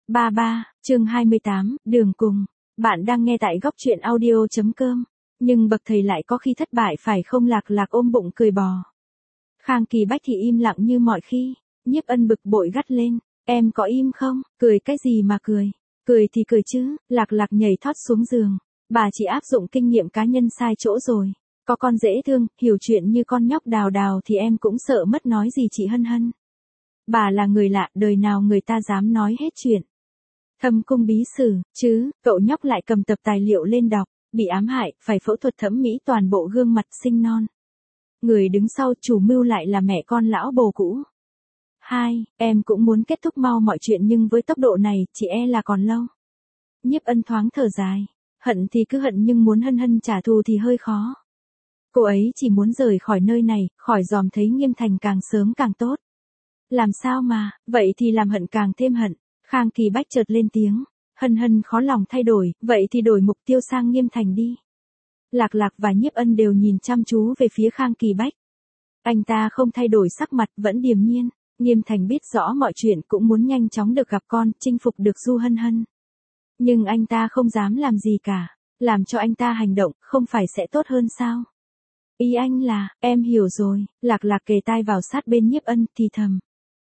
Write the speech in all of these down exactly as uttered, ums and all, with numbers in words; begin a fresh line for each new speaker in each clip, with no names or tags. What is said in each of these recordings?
ba ba, chương hai mươi tám, đường cùng. Bạn đang nghe tại góc truyện audio chấm com. Nhưng bậc thầy lại có khi thất bại phải không? Lạc Lạc ôm bụng cười bò. Khang Kỳ Bách thì im lặng như mọi khi. Nhiếp Ân bực bội gắt lên, em có im không? Cười cái gì mà cười? Cười thì cười chứ. Lạc Lạc nhảy thoát xuống giường. Bà chỉ áp dụng kinh nghiệm cá nhân sai chỗ rồi. Có con dễ thương, hiểu chuyện như con nhóc Đào Đào thì em cũng sợ mất nói gì chị Hân Hân. Bà là người lạ, đời nào người ta dám nói hết chuyện. Thâm cung bí sử, chứ, cậu nhóc lại cầm tập tài liệu lên đọc, bị ám hại, phải phẫu thuật thẩm mỹ toàn bộ gương mặt xinh non. Người đứng sau chủ mưu lại là mẹ con lão bồ cũ. Hai, em cũng muốn kết thúc mau mọi chuyện nhưng với tốc độ này, chị e là còn lâu. Nhiếp Ân thoáng thở dài, hận thì cứ hận nhưng muốn Hân Hân trả thù thì hơi khó. Cô ấy chỉ muốn rời khỏi nơi này, khỏi dòm thấy Nghiêm Thành càng sớm càng tốt. Làm sao mà, vậy thì làm hận càng thêm hận. Khang Kỳ Bách chợt lên tiếng. Hân Hân khó lòng thay đổi, vậy thì đổi mục tiêu sang Nghiêm Thành đi. Lạc Lạc và Nhiếp Ân đều nhìn chăm chú về phía Khang Kỳ Bách. Anh ta không thay đổi sắc mặt, vẫn điềm nhiên. Nghiêm Thành biết rõ mọi chuyện, cũng muốn nhanh chóng được gặp con, chinh phục được Du Hân Hân. Nhưng anh ta không dám làm gì cả. Làm cho anh ta hành động, không phải sẽ tốt hơn sao? Ý anh là, em hiểu rồi. Lạc Lạc kề tai vào sát bên Nhiếp Ân, thì thầm.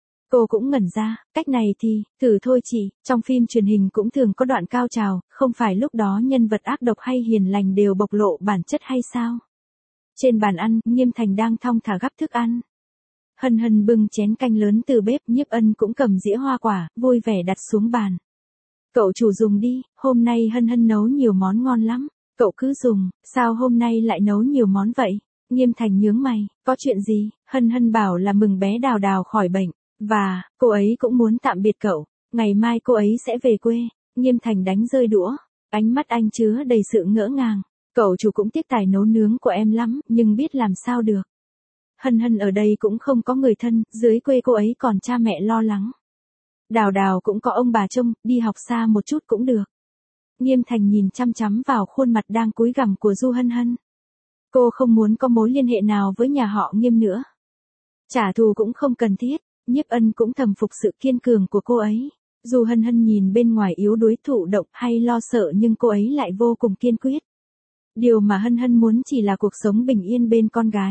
Cô cũng ngẩn ra, cách này thì, thử thôi chị, trong phim truyền hình cũng thường có đoạn cao trào, không phải lúc đó nhân vật ác độc hay hiền lành đều bộc lộ bản chất hay sao? Trên bàn ăn, Nghiêm Thành đang thong thả gắp thức ăn. Hân Hân bưng chén canh lớn từ bếp, Nhiếp Ân cũng cầm dĩa hoa quả, vui vẻ đặt xuống bàn. Cậu chủ dùng đi, hôm nay Hân Hân nấu nhiều món ngon lắm, cậu cứ dùng, sao hôm nay lại nấu nhiều món vậy? Nghiêm Thành nhướng mày, có chuyện gì? Hân Hân bảo là mừng bé Đào Đào khỏi bệnh. Và, cô ấy cũng muốn tạm biệt cậu, ngày mai cô ấy sẽ về quê. Nghiêm Thành đánh rơi đũa, ánh mắt anh chứa đầy sự ngỡ ngàng. Cậu chủ cũng tiếc tài nấu nướng của em lắm, nhưng biết làm sao được. Hân Hân ở đây cũng không có người thân, dưới quê cô ấy còn cha mẹ lo lắng. Đào Đào cũng có ông bà trông, đi học xa một chút cũng được. Nghiêm Thành nhìn chăm chăm vào khuôn mặt đang cúi gằm của Du Hân Hân. Cô không muốn có mối liên hệ nào với nhà họ Nghiêm nữa. Trả thù cũng không cần thiết. Nhiếp Ân cũng thầm phục sự kiên cường của cô ấy. Dù Hân Hân nhìn bên ngoài yếu đuối thụ động hay lo sợ nhưng cô ấy lại vô cùng kiên quyết. Điều mà Hân Hân muốn chỉ là cuộc sống bình yên bên con gái.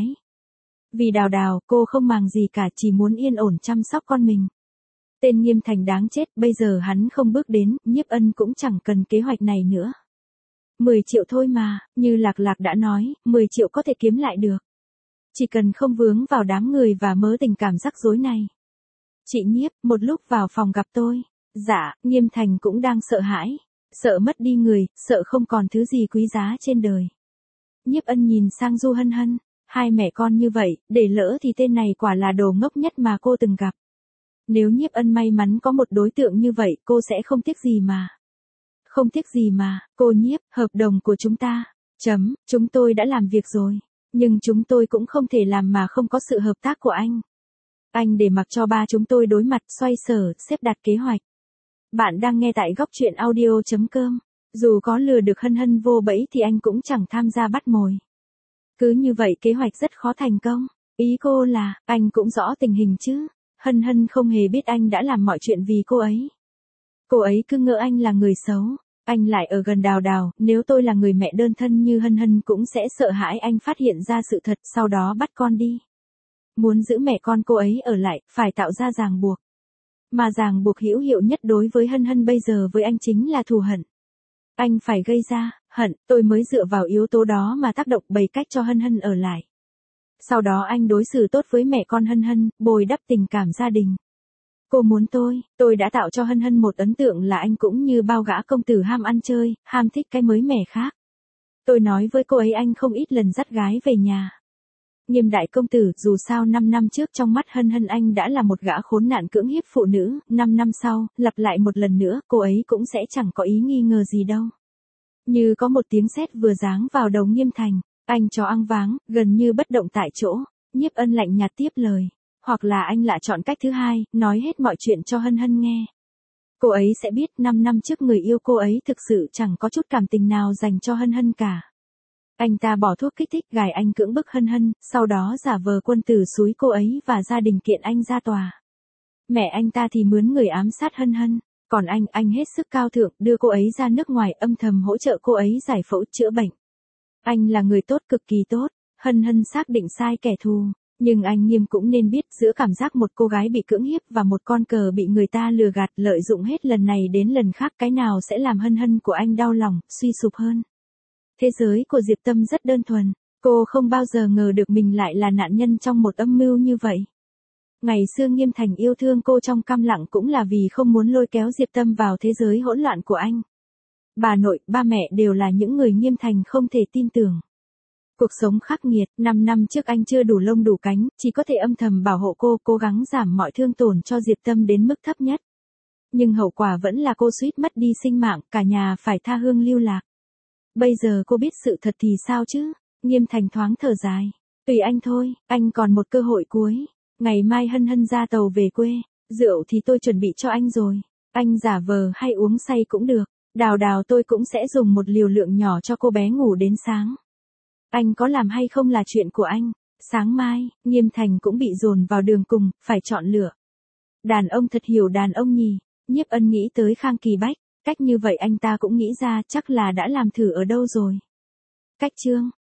Vì Đào Đào, cô không màng gì cả, chỉ muốn yên ổn chăm sóc con mình. Tên Nghiêm Thành đáng chết, bây giờ hắn không bước đến, Nhiếp Ân cũng chẳng cần kế hoạch này nữa. mười triệu thôi mà, như Lạc Lạc đã nói, mười triệu có thể kiếm lại được. Chỉ cần không vướng vào đám người và mớ tình cảm rắc rối này. Chị Nhiếp, một lúc vào phòng gặp tôi. Dạ, Nghiêm Thành cũng đang sợ hãi. Sợ mất đi người, sợ không còn thứ gì quý giá trên đời. Nhiếp Ân nhìn sang Du Hân Hân. Hai mẹ con như vậy, để lỡ thì tên này quả là đồ ngốc nhất mà cô từng gặp. Nếu Nhiếp Ân may mắn có một đối tượng như vậy, cô sẽ không tiếc gì mà. Không tiếc gì mà, cô Nhiếp, hợp đồng của chúng ta. Chấm, chúng tôi đã làm việc rồi. Nhưng chúng tôi cũng không thể làm mà không có sự hợp tác của anh. Anh để mặc cho ba chúng tôi đối mặt, xoay sở, xếp đặt kế hoạch. Bạn đang nghe tại góc truyện audio chấm com. Dù có lừa được Hân Hân vô bẫy thì anh cũng chẳng tham gia bắt mồi. Cứ như vậy kế hoạch rất khó thành công. Ý cô là, anh cũng rõ tình hình chứ. Hân Hân không hề biết anh đã làm mọi chuyện vì cô ấy. Cô ấy cứ ngỡ anh là người xấu. Anh lại ở gần Đào Đào, nếu tôi là người mẹ đơn thân như Hân Hân cũng sẽ sợ hãi anh phát hiện ra sự thật, sau đó bắt con đi. Muốn giữ mẹ con cô ấy ở lại, phải tạo ra ràng buộc. Mà ràng buộc hữu hiệu nhất đối với Hân Hân bây giờ với anh chính là thù hận. Anh phải gây ra, hận, tôi mới dựa vào yếu tố đó mà tác động bày cách cho Hân Hân ở lại. Sau đó anh đối xử tốt với mẹ con Hân Hân, bồi đắp tình cảm gia đình. Cô muốn tôi, tôi đã tạo cho Hân Hân một ấn tượng là anh cũng như bao gã công tử ham ăn chơi, ham thích cái mới mẻ khác. Tôi nói với cô ấy anh không ít lần dắt gái về nhà. Nghiêm đại công tử, dù sao năm năm trước trong mắt Hân Hân anh đã là một gã khốn nạn cưỡng hiếp phụ nữ, năm năm sau, lặp lại một lần nữa, cô ấy cũng sẽ chẳng có ý nghi ngờ gì đâu. Như có một tiếng sét vừa giáng vào đầu Nghiêm Thành, anh chó ăn váng, gần như bất động tại chỗ. Nhiếp Ân lạnh nhạt tiếp lời. Hoặc là anh lại chọn cách thứ hai, nói hết mọi chuyện cho Hân Hân nghe. Cô ấy sẽ biết năm năm trước người yêu cô ấy thực sự chẳng có chút cảm tình nào dành cho Hân Hân cả. Anh ta bỏ thuốc kích thích gài anh cưỡng bức Hân Hân, sau đó giả vờ quân tử xúi cô ấy và gia đình kiện anh ra tòa. Mẹ anh ta thì mướn người ám sát Hân Hân. Còn anh, anh hết sức cao thượng, đưa cô ấy ra nước ngoài âm thầm hỗ trợ cô ấy giải phẫu chữa bệnh. Anh là người tốt, cực kỳ tốt. Hân Hân xác định sai kẻ thù. Nhưng anh Nghiêm cũng nên biết giữa cảm giác một cô gái bị cưỡng hiếp và một con cờ bị người ta lừa gạt lợi dụng hết lần này đến lần khác, cái nào sẽ làm Hân Hân của anh đau lòng, suy sụp hơn. Thế giới của Diệp Tâm rất đơn thuần. Cô không bao giờ ngờ được mình lại là nạn nhân trong một âm mưu như vậy. Ngày xưa Nghiêm Thành yêu thương cô trong câm lặng cũng là vì không muốn lôi kéo Diệp Tâm vào thế giới hỗn loạn của anh. Bà nội, ba mẹ đều là những người Nghiêm Thành không thể tin tưởng. Cuộc sống khắc nghiệt, năm năm trước anh chưa đủ lông đủ cánh, chỉ có thể âm thầm bảo hộ cô, cố gắng giảm mọi thương tổn cho Diệp Tâm đến mức thấp nhất. Nhưng hậu quả vẫn là cô suýt mất đi sinh mạng, cả nhà phải tha hương lưu lạc. Bây giờ cô biết sự thật thì sao chứ? Nghiêm Thành thoáng thở dài. Tùy anh thôi, anh còn một cơ hội cuối. Ngày mai Hân Hân ra tàu về quê, rượu thì tôi chuẩn bị cho anh rồi. Anh giả vờ hay uống say cũng được. Đào đào tôi cũng sẽ dùng một liều lượng nhỏ cho cô bé ngủ đến sáng. Anh có làm hay không là chuyện của anh. Sáng mai, Nghiêm Thành cũng bị dồn vào đường cùng, phải chọn lựa. Đàn ông thật hiểu đàn ông nhỉ. Nhiếp Ân nghĩ tới Khang Kỳ Bách. Cách như vậy anh ta cũng nghĩ ra chắc là đã làm thử ở đâu rồi. Cách chương